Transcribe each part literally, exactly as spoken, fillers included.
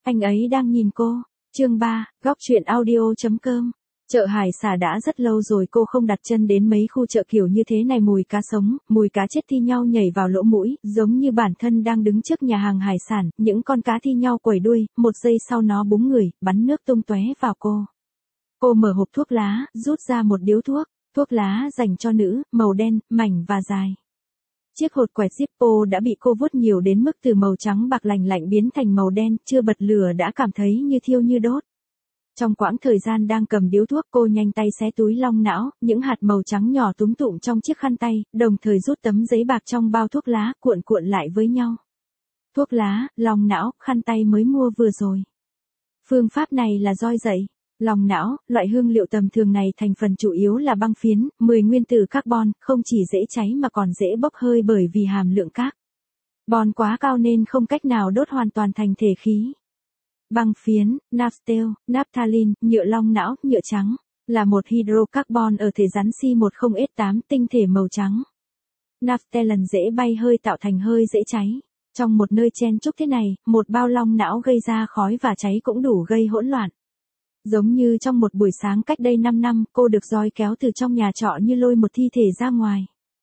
Anh ấy đang nhìn cô. Chương ba, góc truyện audio.com. Chợ hải sản đã rất lâu rồi cô không đặt chân đến mấy khu chợ kiểu như thế này, mùi cá sống, mùi cá chết thi nhau nhảy vào lỗ mũi, giống như bản thân đang đứng trước nhà hàng hải sản, những con cá thi nhau quẩy đuôi, một giây sau nó búng người, bắn nước tung tóe vào cô. Cô mở hộp thuốc lá, rút ra một điếu thuốc, thuốc lá dành cho nữ, màu đen, mảnh và dài. Chiếc hột quẹt Zippo đã bị cô vuốt nhiều đến mức từ màu trắng bạc lành lạnh biến thành màu đen, chưa bật lửa đã cảm thấy như thiêu như đốt. Trong quãng thời gian đang cầm điếu thuốc, cô nhanh tay xé túi long não, những hạt màu trắng nhỏ túm tụm trong chiếc khăn tay, đồng thời rút tấm giấy bạc trong bao thuốc lá, cuộn cuộn lại với nhau. Thuốc lá, long não, khăn tay mới mua vừa rồi. Phương pháp này là roi dậy. Long não, loại hương liệu tầm thường này thành phần chủ yếu là băng phiến, mười nguyên tử carbon, không chỉ dễ cháy mà còn dễ bốc hơi bởi vì hàm lượng carbon quá cao nên không cách nào đốt hoàn toàn thành thể khí. Băng phiến, naphthalene, naphthalene, nhựa long não, nhựa trắng, là một hydrocarbon ở thể rắn C mười S tám tinh thể màu trắng. Naphthalene dễ bay hơi tạo thành hơi dễ cháy. Trong một nơi chen chúc thế này, một bao long não gây ra khói và cháy cũng đủ gây hỗn loạn. Giống như trong một buổi sáng cách đây năm năm, cô được roi kéo từ trong nhà trọ như lôi một thi thể ra ngoài.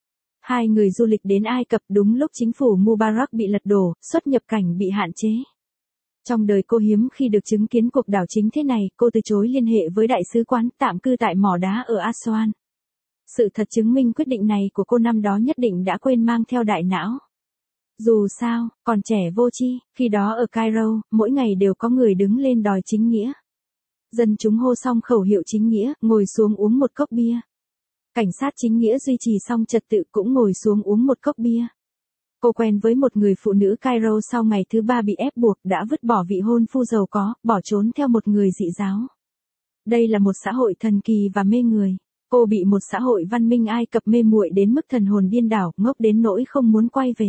Hai người du lịch đến Ai Cập đúng lúc chính phủ Mubarak bị lật đổ, xuất nhập cảnh bị hạn chế. Trong đời cô hiếm khi được chứng kiến cuộc đảo chính thế này, cô từ chối liên hệ với đại sứ quán, tạm cư tại mỏ đá ở Aswan. Sự thật chứng minh quyết định này của cô năm đó nhất định đã quên mang theo đại não. Dù sao, còn trẻ vô tri, khi đó ở Cairo, mỗi ngày đều có người đứng lên đòi chính nghĩa. Dân chúng hô xong khẩu hiệu chính nghĩa, ngồi xuống uống một cốc bia. Cảnh sát chính nghĩa duy trì xong trật tự cũng ngồi xuống uống một cốc bia. Cô quen với một người phụ nữ Cairo sau ngày thứ ba bị ép buộc đã vứt bỏ vị hôn phu giàu có, bỏ trốn theo một người dị giáo. Đây là một xã hội thần kỳ và mê người. Cô bị một xã hội văn minh Ai Cập mê muội đến mức thần hồn điên đảo, ngốc đến nỗi không muốn quay về.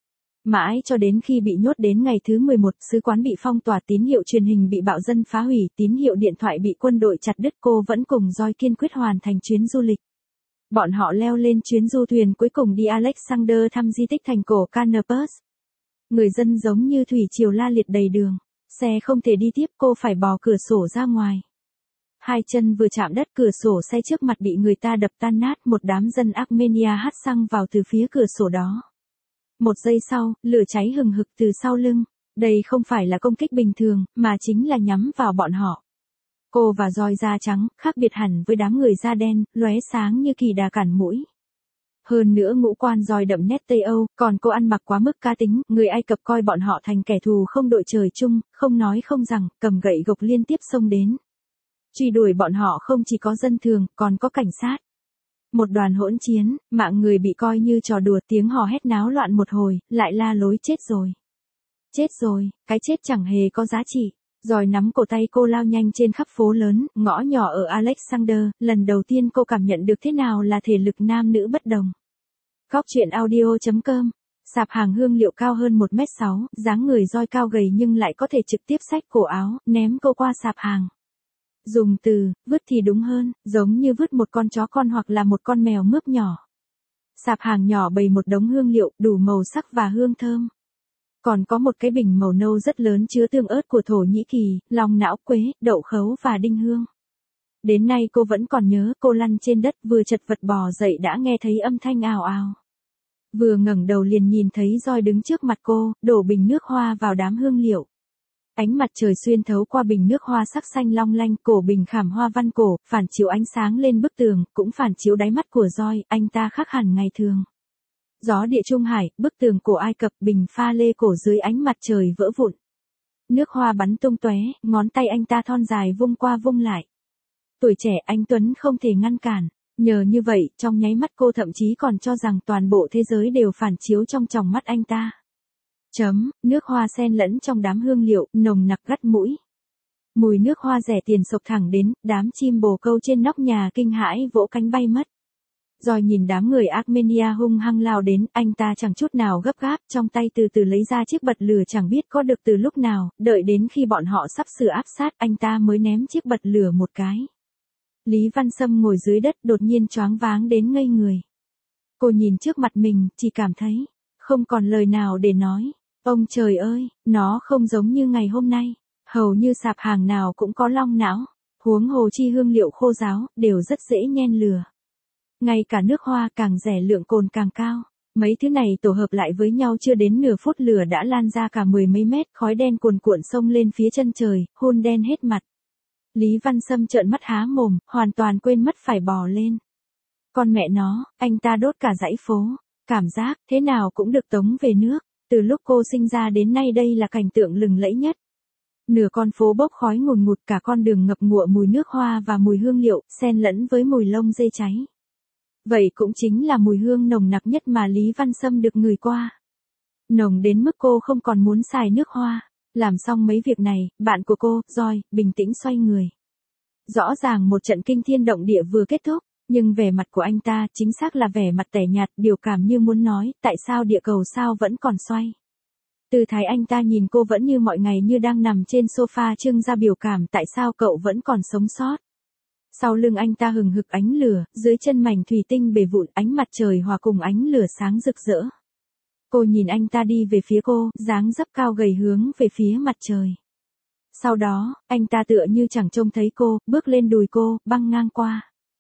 Mãi cho đến khi bị nhốt đến ngày thứ mười một, sứ quán bị phong tỏa, tín hiệu truyền hình bị bạo dân phá hủy, tín hiệu điện thoại bị quân đội chặt đứt, cô vẫn cùng roi kiên quyết hoàn thành chuyến du lịch. Bọn họ leo lên chuyến du thuyền cuối cùng đi Alexander thăm di tích thành cổ Canopus. Người dân giống như thủy triều la liệt đầy đường. Xe không thể đi tiếp, cô phải bò cửa sổ ra ngoài. Hai chân vừa chạm đất, cửa sổ xe trước mặt bị người ta đập tan nát, một đám dân Armenia hắt xăng vào từ phía cửa sổ đó. Một giây sau, lửa cháy hừng hực từ sau lưng. Đây không phải là công kích bình thường, mà chính là nhắm vào bọn họ. Cô và roi da trắng, khác biệt hẳn với đám người da đen, lóe sáng như kỳ đà cản mũi. Hơn nữa ngũ quan roi đậm nét Tây Âu, còn cô ăn mặc quá mức cá tính, người Ai Cập coi bọn họ thành kẻ thù không đội trời chung, không nói không rằng, cầm gậy gộc liên tiếp xông đến. Truy đuổi bọn họ không chỉ có dân thường, còn có cảnh sát. Một đoàn hỗn chiến, mạng người bị coi như trò đùa, tiếng hò hét náo loạn một hồi, lại la lối chết rồi. Chết rồi, cái chết chẳng hề có giá trị. Roi nắm cổ tay cô lao nhanh trên khắp phố lớn, ngõ nhỏ ở Alexander, lần đầu tiên cô cảm nhận được thế nào là thể lực nam nữ bất đồng. Góc truyện audio.com. Sạp hàng hương liệu cao hơn một mét sáu, dáng người roi cao gầy nhưng lại có thể trực tiếp xách cổ áo, ném cô qua sạp hàng. Dùng từ, vứt thì đúng hơn, giống như vứt một con chó con hoặc là một con mèo mướp nhỏ. Sạp hàng nhỏ bày một đống hương liệu, đủ màu sắc và hương thơm. Còn có một cái bình màu nâu rất lớn chứa tương ớt của Thổ Nhĩ Kỳ, long não, quế, đậu khấu và đinh hương. Đến nay cô vẫn còn nhớ, cô lăn trên đất vừa chật vật bò dậy đã nghe thấy âm thanh ào ào. Vừa ngẩng đầu liền nhìn thấy roi đứng trước mặt cô, đổ bình nước hoa vào đám hương liệu. Ánh mặt trời xuyên thấu qua bình nước hoa sắc xanh long lanh, cổ bình khảm hoa văn cổ, phản chiếu ánh sáng lên bức tường, cũng phản chiếu đáy mắt của roi, anh ta khác hẳn ngày thường. Gió địa Trung Hải, bức tường cổ Ai Cập, bình pha lê cổ dưới ánh mặt trời vỡ vụn. Nước hoa bắn tung tóe, ngón tay anh ta thon dài vung qua vung lại. Tuổi trẻ anh tuấn không thể ngăn cản, nhờ như vậy, trong nháy mắt cô thậm chí còn cho rằng toàn bộ thế giới đều phản chiếu trong tròng mắt anh ta. Chấm, nước hoa xen lẫn trong đám hương liệu, nồng nặc gắt mũi. Mùi nước hoa rẻ tiền sộc thẳng đến, đám chim bồ câu trên nóc nhà kinh hãi vỗ cánh bay mất. Rồi nhìn đám người Armenia hung hăng lao đến, anh ta chẳng chút nào gấp gáp, trong tay từ từ lấy ra chiếc bật lửa chẳng biết có được từ lúc nào, đợi đến khi bọn họ sắp sửa áp sát, anh ta mới ném chiếc bật lửa một cái. Lý Văn Sâm ngồi dưới đất đột nhiên choáng váng đến ngây người. Cô nhìn trước mặt mình, chỉ cảm thấy, không còn lời nào để nói. Ông trời ơi, nó không giống như ngày hôm nay. Hầu như sạp hàng nào cũng có long não, huống hồ chi hương liệu khô ráo, đều rất dễ nhen lửa. Ngay cả nước hoa càng rẻ lượng cồn càng cao. Mấy thứ này tổ hợp lại với nhau chưa đến nửa phút lửa đã lan ra cả mười mấy mét, khói đen cuồn cuộn xông lên phía chân trời, hun đen hết mặt. Lý Văn Sâm trợn mắt há mồm, hoàn toàn quên mất phải bò lên. Con mẹ nó, anh ta đốt cả dãy phố, cảm giác thế nào cũng được tống về nước. Từ lúc cô sinh ra đến nay đây là cảnh tượng lừng lẫy nhất. Nửa con phố bốc khói ngùn ngụt, cả con đường ngập ngụa mùi nước hoa và mùi hương liệu, xen lẫn với mùi lông dê cháy. Vậy cũng chính là mùi hương nồng nặc nhất mà Lý Văn Sâm được ngửi qua. Nồng đến mức cô không còn muốn xài nước hoa. Làm xong mấy việc này, bạn của cô, Joy, bình tĩnh xoay người. Rõ ràng một trận kinh thiên động địa vừa kết thúc, nhưng vẻ mặt của anh ta chính xác là vẻ mặt tẻ nhạt, biểu cảm như muốn nói, tại sao địa cầu sao vẫn còn xoay. Từ thái anh ta nhìn cô vẫn như mọi ngày, như đang nằm trên sofa, trưng ra biểu cảm tại sao cậu vẫn còn sống sót. Sau lưng anh ta hừng hực ánh lửa, dưới chân mảnh thủy tinh bể vụn, ánh mặt trời hòa cùng ánh lửa sáng rực rỡ. Cô nhìn anh ta đi về phía cô, dáng dấp cao gầy hướng về phía mặt trời. Sau đó, anh ta tựa như chẳng trông thấy cô, bước lên đùi cô, băng ngang qua.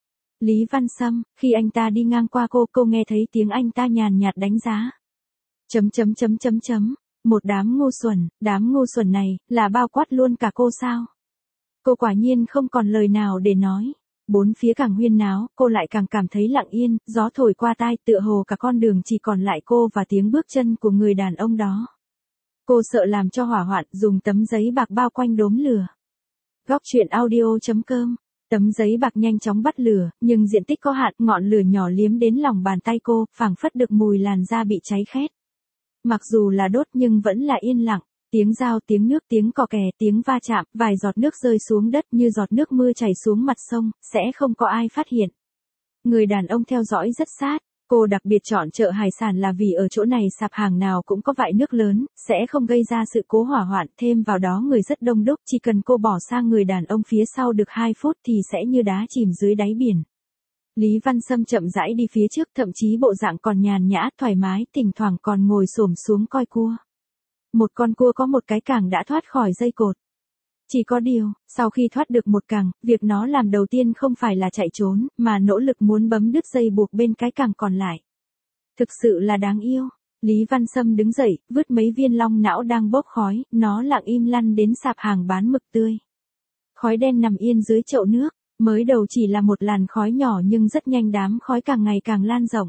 Lý Văn Sâm, khi anh ta đi ngang qua cô, cô nghe thấy tiếng anh ta nhàn nhạt đánh giá. Chấm chấm chấm chấm chấm, một đám ngu xuẩn, đám ngu xuẩn này, là bao quát luôn cả cô sao? Cô quả nhiên không còn lời nào để nói. Bốn phía càng huyên náo, cô lại càng cảm thấy lặng yên, gió thổi qua tai, tựa hồ cả con đường chỉ còn lại cô và tiếng bước chân của người đàn ông đó. Cô sợ làm cho hỏa hoạn, dùng tấm giấy bạc bao quanh đốm lửa. Góc truyện audio chấm com. Tấm giấy bạc nhanh chóng bắt lửa, nhưng diện tích có hạn, ngọn lửa nhỏ liếm đến lòng bàn tay cô, phảng phất được mùi làn da bị cháy khét. Mặc dù là đốt nhưng vẫn là yên lặng. Tiếng dao, tiếng nước, tiếng cò kè, tiếng va chạm, vài giọt nước rơi xuống đất như giọt nước mưa chảy xuống mặt sông, sẽ không có ai phát hiện. Người đàn ông theo dõi rất sát. Cô đặc biệt chọn chợ hải sản là vì ở chỗ này sạp hàng nào cũng có vại nước lớn, sẽ không gây ra sự cố hỏa hoạn, thêm vào đó người rất đông đúc, chỉ cần cô bỏ sang người đàn ông phía sau được hai phút thì sẽ như đá chìm dưới đáy biển. Lý Văn Sâm chậm rãi đi phía trước, thậm chí bộ dạng còn nhàn nhã, thoải mái, thỉnh thoảng còn ngồi xổm xuống coi cua. Một con cua có một cái càng đã thoát khỏi dây cột. Chỉ có điều, sau khi thoát được một càng, việc nó làm đầu tiên không phải là chạy trốn, mà nỗ lực muốn bấm đứt dây buộc bên cái càng còn lại. Thực sự là đáng yêu. Lý Văn Sâm đứng dậy, vứt mấy viên long não đang bốc khói, nó lặng im lăn đến sạp hàng bán mực tươi. Khói đen nằm yên dưới chậu nước, mới đầu chỉ là một làn khói nhỏ nhưng rất nhanh đám khói càng ngày càng lan rộng.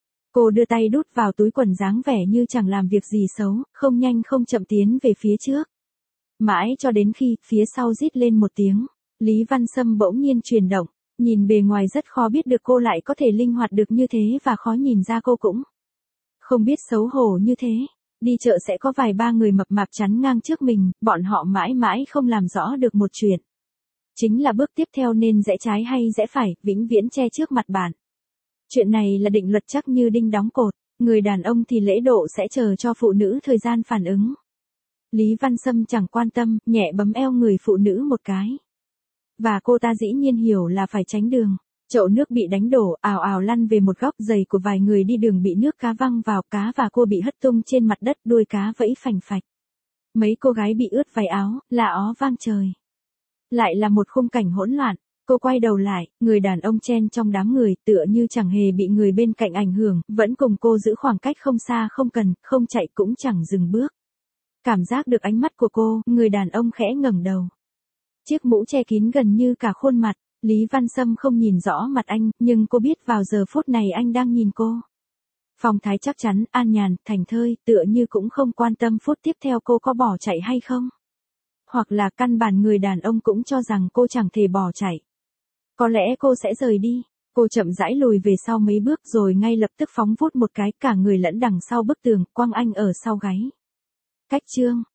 Cô đưa tay đút vào túi quần dáng vẻ như chẳng làm việc gì xấu, không nhanh không chậm tiến về phía trước. Mãi cho đến khi, phía sau rít lên một tiếng, Lý Văn Sâm bỗng nhiên chuyển động, nhìn bề ngoài rất khó biết được cô lại có thể linh hoạt được như thế và khó nhìn ra cô cũng không biết xấu hổ như thế. Đi chợ sẽ có vài ba người mập mạp chắn ngang trước mình, bọn họ mãi mãi không làm rõ được một chuyện. Chính là bước tiếp theo nên rẽ trái hay rẽ phải, vĩnh viễn che trước mặt bạn. Chuyện này là định luật chắc như đinh đóng cột, người đàn ông thì lễ độ sẽ chờ cho phụ nữ thời gian phản ứng. Lý Văn Sâm chẳng quan tâm, nhẹ bấm eo người phụ nữ một cái. Và cô ta dĩ nhiên hiểu là phải tránh đường. Chậu nước bị đánh đổ, ào ào lăn về một góc, giày của vài người đi đường bị nước cá văng vào, cá và cua bị hất tung trên mặt đất, đuôi cá vẫy phành phạch. Mấy cô gái bị ướt váy áo, là ó vang trời. Lại là một khung cảnh hỗn loạn. Cô quay đầu lại, người đàn ông chen trong đám người, tựa như chẳng hề bị người bên cạnh ảnh hưởng, vẫn cùng cô giữ khoảng cách không xa không cần, không chạy cũng chẳng dừng bước. Cảm giác được ánh mắt của cô, người đàn ông khẽ ngẩng đầu. Chiếc mũ che kín gần như cả khuôn mặt, Lý Văn Sâm không nhìn rõ mặt anh, nhưng cô biết vào giờ phút này anh đang nhìn cô. Phong thái chắc chắn, an nhàn, thành thơi, tựa như cũng không quan tâm phút tiếp theo cô có bỏ chạy hay không. Hoặc là căn bản người đàn ông cũng cho rằng cô chẳng thể bỏ chạy. Có lẽ cô sẽ rời đi. Cô chậm rãi lùi về sau mấy bước rồi ngay lập tức phóng vút một cái, cả người lẫn đằng sau bức tường, quăng anh ở sau gáy. Cách chương